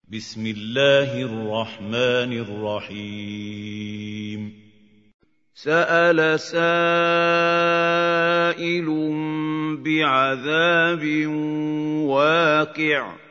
بسم الله الرحمن الرحيم سأل سائل بعذاب واقع